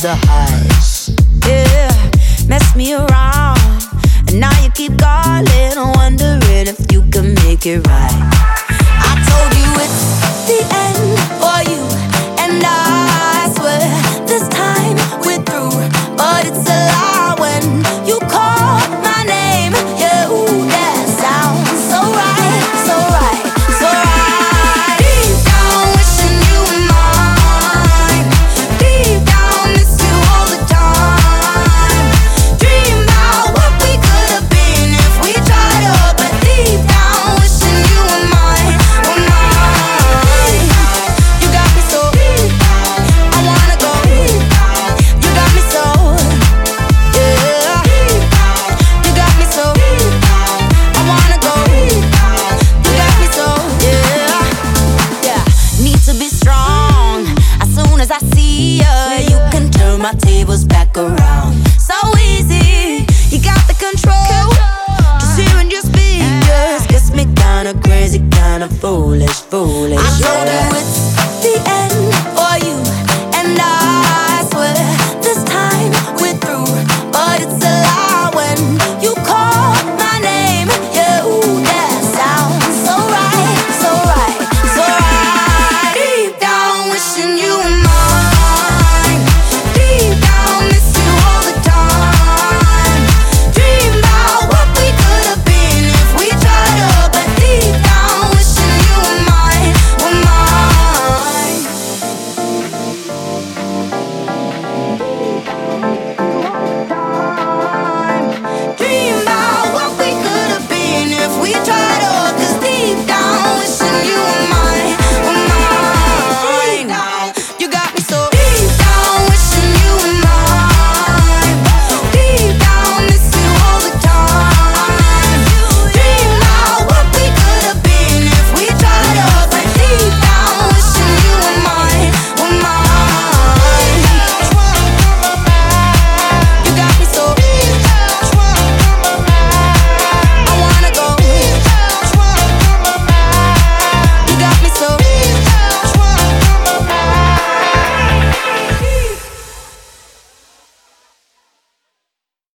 the highs. Yeah, mess me around, and now you keep calling, wondering if you can make it right. I told you it's the end for you and I.